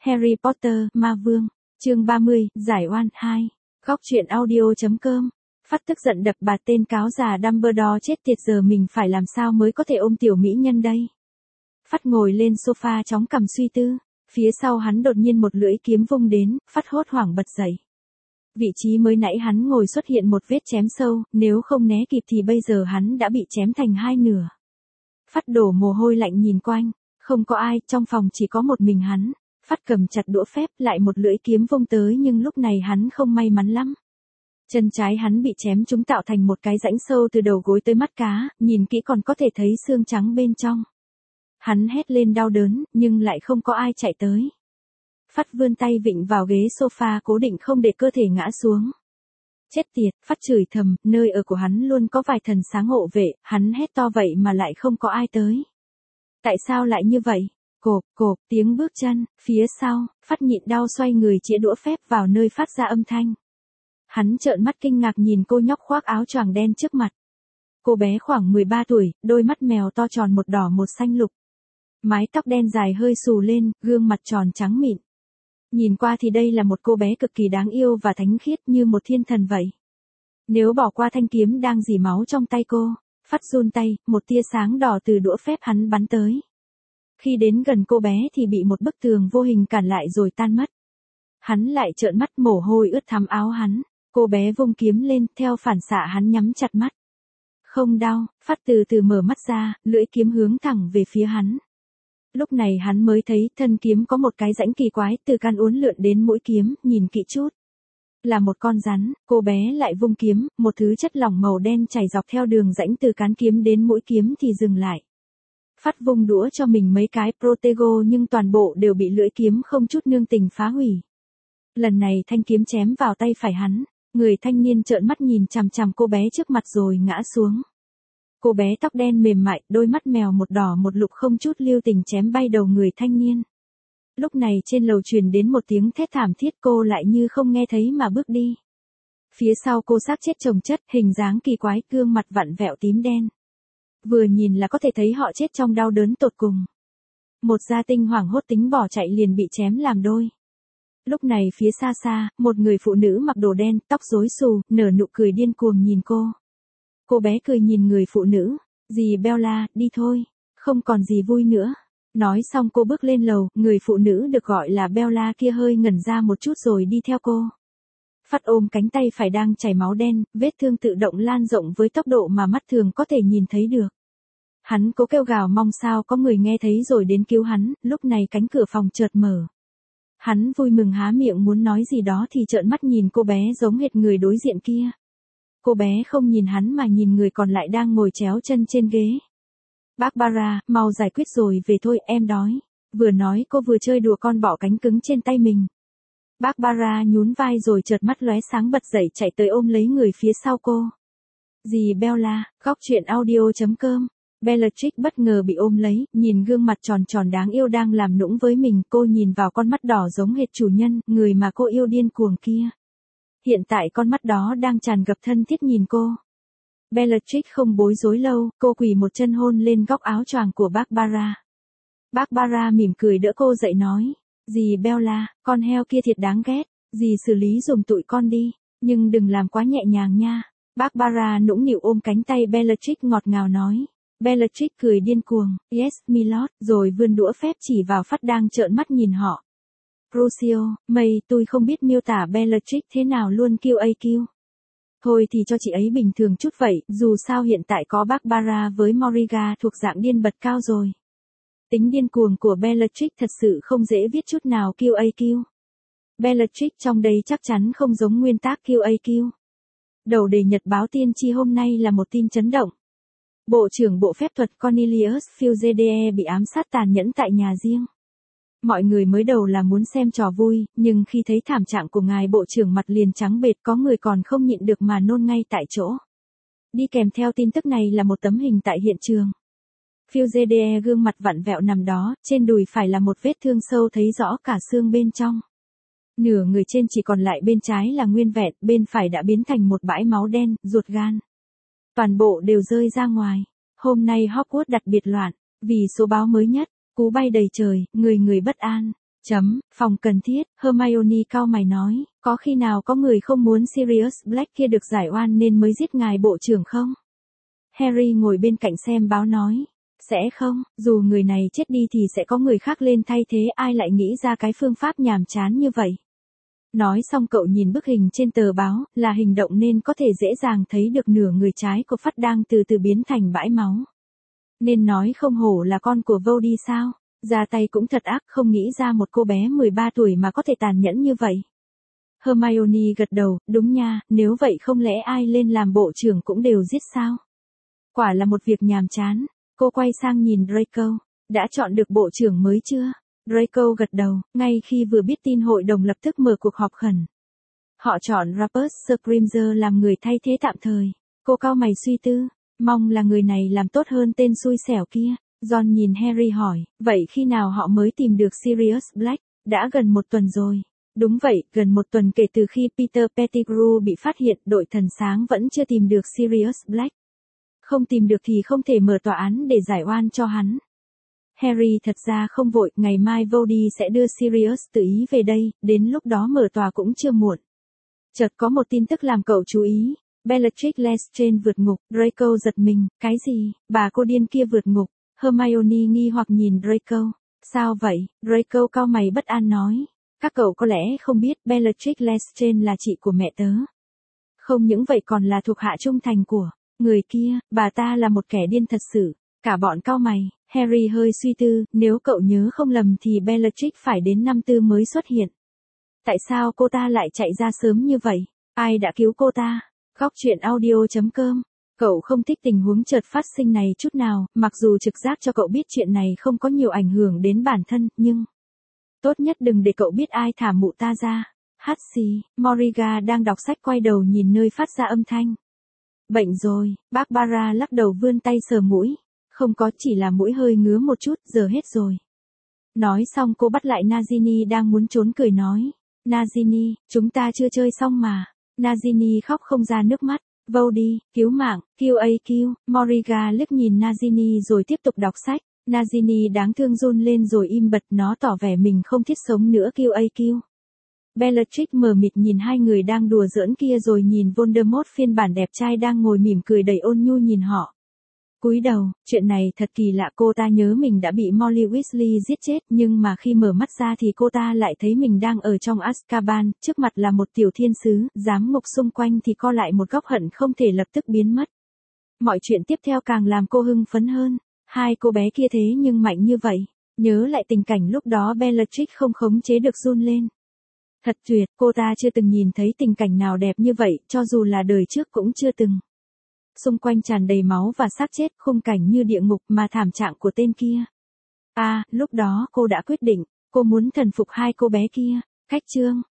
Harry Potter, Ma Vương, chương 30, Giải oan 2. Góc truyện audio.com. Phát tức giận đập bạt tên cáo già Dumbledore chết tiệt, giờ mình phải làm sao mới có thể ôm tiểu mỹ nhân đây. Phát ngồi lên sofa chóng cằm suy tư, phía sau hắn đột nhiên một lưỡi kiếm vung đến, Phát hốt hoảng bật dậy. Vị trí mới nãy hắn ngồi xuất hiện một vết chém sâu, nếu không né kịp thì bây giờ hắn đã bị chém thành hai nửa. Phát đổ mồ hôi lạnh nhìn quanh, không có ai, trong phòng chỉ có một mình hắn. Phát cầm chặt đũa phép, lại một lưỡi kiếm vung tới, nhưng lúc này hắn không may mắn lắm. Chân trái hắn bị chém trúng tạo thành một cái rãnh sâu từ đầu gối tới mắt cá, nhìn kỹ còn có thể thấy xương trắng bên trong. Hắn hét lên đau đớn, nhưng lại không có ai chạy tới. Phát vươn tay vịn vào ghế sofa cố định không để cơ thể ngã xuống. Chết tiệt, Phát chửi thầm, nơi ở của hắn luôn có vài thần sáng hộ vệ, hắn hét to vậy mà lại không có ai tới. Tại sao lại như vậy? Cộp, cộp, tiếng bước chân, phía sau, Phát nhịn đau xoay người chĩa đũa phép vào nơi phát ra âm thanh. Hắn trợn mắt kinh ngạc nhìn cô nhóc khoác áo choàng đen trước mặt. Cô bé khoảng 13 tuổi, đôi mắt mèo to tròn một đỏ một xanh lục. Mái tóc đen dài hơi xù lên, gương mặt tròn trắng mịn. Nhìn qua thì đây là một cô bé cực kỳ đáng yêu và thánh khiết như một thiên thần vậy. Nếu bỏ qua thanh kiếm đang rỉ máu trong tay cô, Phát run tay, một tia sáng đỏ từ đũa phép hắn bắn tới. Khi đến gần cô bé thì bị một bức tường vô hình cản lại rồi tan mất. Hắn lại trợn mắt, mồ hôi ướt thắm áo hắn. Cô bé vung kiếm lên, theo phản xạ hắn nhắm chặt mắt. Không đau, Phát từ từ mở mắt ra, lưỡi kiếm hướng thẳng về phía hắn. Lúc này hắn mới thấy thân kiếm có một cái rãnh kỳ quái từ can uốn lượn đến mũi kiếm, nhìn kỹ chút. Là một con rắn, cô bé lại vung kiếm, một thứ chất lỏng màu đen chảy dọc theo đường rãnh từ cán kiếm đến mũi kiếm thì dừng lại. Phát vung đũa cho mình mấy cái protego nhưng toàn bộ đều bị lưỡi kiếm không chút nương tình phá hủy. Lần này thanh kiếm chém vào tay phải hắn, người thanh niên trợn mắt nhìn chằm chằm cô bé trước mặt rồi ngã xuống. Cô bé tóc đen mềm mại, đôi mắt mèo một đỏ một lục không chút lưu tình chém bay đầu người thanh niên. Lúc này trên lầu truyền đến một tiếng thét thảm thiết, cô lại như không nghe thấy mà bước đi. Phía sau cô xác chết chồng chất, hình dáng kỳ quái, gương mặt vặn vẹo tím đen. Vừa nhìn là có thể thấy họ chết trong đau đớn tột cùng. Một gia tinh hoảng hốt tính bỏ chạy liền bị chém làm đôi. Lúc này phía xa xa, một người phụ nữ mặc đồ đen, tóc rối xù, nở nụ cười điên cuồng nhìn cô. Cô bé cười nhìn người phụ nữ, dì Bella, đi thôi, không còn gì vui nữa. Nói xong cô bước lên lầu, người phụ nữ được gọi là Bella kia hơi ngẩn ra một chút rồi đi theo cô. Phát ôm cánh tay phải đang chảy máu đen, vết thương tự động lan rộng với tốc độ mà mắt thường có thể nhìn thấy được. Hắn cố kêu gào mong sao có người nghe thấy rồi đến cứu hắn, lúc này cánh cửa phòng chợt mở. Hắn vui mừng há miệng muốn nói gì đó thì trợn mắt nhìn cô bé giống hệt người đối diện kia. Cô bé không nhìn hắn mà nhìn người còn lại đang ngồi chéo chân trên ghế. Barbara, mau giải quyết rồi về thôi, em đói. Vừa nói cô vừa chơi đùa con bọ cánh cứng trên tay mình. Barbara nhún vai rồi chợt mắt lóe sáng bật dậy chạy tới ôm lấy người phía sau cô. Dì Bella, góc truyện audio.com. Bellatrix bất ngờ bị ôm lấy, nhìn gương mặt tròn tròn đáng yêu đang làm nũng với mình, cô nhìn vào con mắt đỏ giống hệt chủ nhân, người mà cô yêu điên cuồng kia. Hiện tại con mắt đó đang tràn ngập thân thiết nhìn cô. Bellatrix không bối rối lâu, cô quỳ một chân hôn lên góc áo choàng của Barbara. Barbara mỉm cười đỡ cô dậy nói, dì Bella, con heo kia thiệt đáng ghét, dì xử lý giùm tụi con đi, nhưng đừng làm quá nhẹ nhàng nha. Barbara nũng nịu ôm cánh tay Bellatrix ngọt ngào nói. Bellatrix cười điên cuồng, yes, milord, rồi vươn đũa phép chỉ vào Phát đang trợn mắt nhìn họ. Crucio, tôi không biết miêu tả Bellatrix thế nào luôn, QAQ. Thôi thì cho chị ấy bình thường chút vậy, dù sao hiện tại có Barbara với Moriga thuộc dạng điên bật cao rồi. Tính điên cuồng của Bellatrix thật sự không dễ viết chút nào, QAQ. Bellatrix trong đây chắc chắn không giống nguyên tác QAQ. Đầu đề nhật báo tiên tri hôm nay là một tin chấn động. Bộ trưởng Bộ Phép thuật Cornelius Fugede bị ám sát tàn nhẫn tại nhà riêng. Mọi người mới đầu là muốn xem trò vui, nhưng khi thấy thảm trạng của ngài bộ trưởng mặt liền trắng bệch, có người còn không nhịn được mà nôn ngay tại chỗ. Đi kèm theo tin tức này là một tấm hình tại hiện trường. Fugede gương mặt vặn vẹo nằm đó, trên đùi phải là một vết thương sâu thấy rõ cả xương bên trong. Nửa người trên chỉ còn lại bên trái là nguyên vẹn, bên phải đã biến thành một bãi máu đen, ruột gan. Toàn bộ đều rơi ra ngoài. Hôm nay Hogwarts đặc biệt loạn, vì số báo mới nhất, cú bay đầy trời, người người bất an. Phòng cần thiết, Hermione cau mày nói, có khi nào có người không muốn Sirius Black kia được giải oan nên mới giết ngài bộ trưởng không? Harry ngồi bên cạnh xem báo nói, sẽ không, dù người này chết đi thì sẽ có người khác lên thay thế, ai lại nghĩ ra cái phương pháp nhàm chán như vậy. Nói xong cậu nhìn bức hình trên tờ báo, là hình động nên có thể dễ dàng thấy được nửa người trái của Phát đang từ từ biến thành bãi máu. Nên nói không hổ là con của Voldy sao, ra tay cũng thật ác, không nghĩ ra một cô bé 13 tuổi mà có thể tàn nhẫn như vậy. Hermione gật đầu, đúng nha, nếu vậy không lẽ ai lên làm bộ trưởng cũng đều giết sao? Quả là một việc nhàm chán. Cô quay sang nhìn Draco, đã chọn được bộ trưởng mới chưa? Draco gật đầu, ngay khi vừa biết tin hội đồng lập tức mở cuộc họp khẩn. Họ chọn Rupert Scrimger làm người thay thế tạm thời. Cô cau mày suy tư, mong là người này làm tốt hơn tên xui xẻo kia. Ron nhìn Harry hỏi, vậy khi nào họ mới tìm được Sirius Black? Đã gần 1 tuần rồi. Đúng vậy, gần 1 tuần kể từ khi Peter Pettigrew bị phát hiện, đội thần sáng vẫn chưa tìm được Sirius Black. Không tìm được thì không thể mở tòa án để giải oan cho hắn. Harry thật ra không vội, ngày mai Voldy sẽ đưa Sirius tự ý về đây, đến lúc đó mở tòa cũng chưa muộn. Chợt có một tin tức làm cậu chú ý, Bellatrix Lestrange vượt ngục, Draco giật mình, cái gì, bà cô điên kia vượt ngục, Hermione nghi hoặc nhìn Draco, sao vậy, Draco cau mày bất an nói, các cậu có lẽ không biết Bellatrix Lestrange là chị của mẹ tớ. Không những vậy còn là thuộc hạ trung thành của người kia, bà ta là một kẻ điên thật sự. Cả bọn cau mày, Harry hơi suy tư, nếu cậu nhớ không lầm thì Bellatrix phải đến năm 4 mới xuất hiện. Tại sao cô ta lại chạy ra sớm như vậy? Ai đã cứu cô ta? Góc truyện audio.com. Cậu không thích tình huống chợt phát sinh này chút nào, mặc dù trực giác cho cậu biết chuyện này không có nhiều ảnh hưởng đến bản thân, nhưng tốt nhất đừng để cậu biết ai thả mụ ta ra. Hát xì, Moriga đang đọc sách quay đầu nhìn nơi phát ra âm thanh. Bệnh rồi, Barbara lắc đầu vươn tay sờ mũi. Không có, chỉ là mũi hơi ngứa một chút, giờ hết rồi. Nói xong cô bắt lại Nagini đang muốn trốn cười nói. Nagini, chúng ta chưa chơi xong mà. Nagini khóc không ra nước mắt. Voldy, cứu mạng, QAQ, Moriga liếc nhìn Nagini rồi tiếp tục đọc sách. Nagini đáng thương run lên rồi im bặt, nó tỏ vẻ mình không thiết sống nữa QAQ. Bellatrix mờ mịt nhìn hai người đang đùa giỡn kia rồi nhìn Voldemort phiên bản đẹp trai đang ngồi mỉm cười đầy ôn nhu nhìn họ. Cúi đầu, chuyện này thật kỳ lạ, cô ta nhớ mình đã bị Molly Weasley giết chết, nhưng mà khi mở mắt ra thì cô ta lại thấy mình đang ở trong Azkaban, trước mặt là một tiểu thiên sứ, giám ngục xung quanh thì co lại một góc hận không thể lập tức biến mất. Mọi chuyện tiếp theo càng làm cô hưng phấn hơn, hai cô bé kia thế nhưng mạnh như vậy, nhớ lại tình cảnh lúc đó Bellatrix không khống chế được run lên. Thật tuyệt, cô ta chưa từng nhìn thấy tình cảnh nào đẹp như vậy, cho dù là đời trước cũng chưa từng. Xung quanh tràn đầy máu và xác chết, khung cảnh như địa ngục mà thảm trạng của tên kia. Lúc đó cô đã quyết định, cô muốn thần phục hai cô bé kia. Khách chương.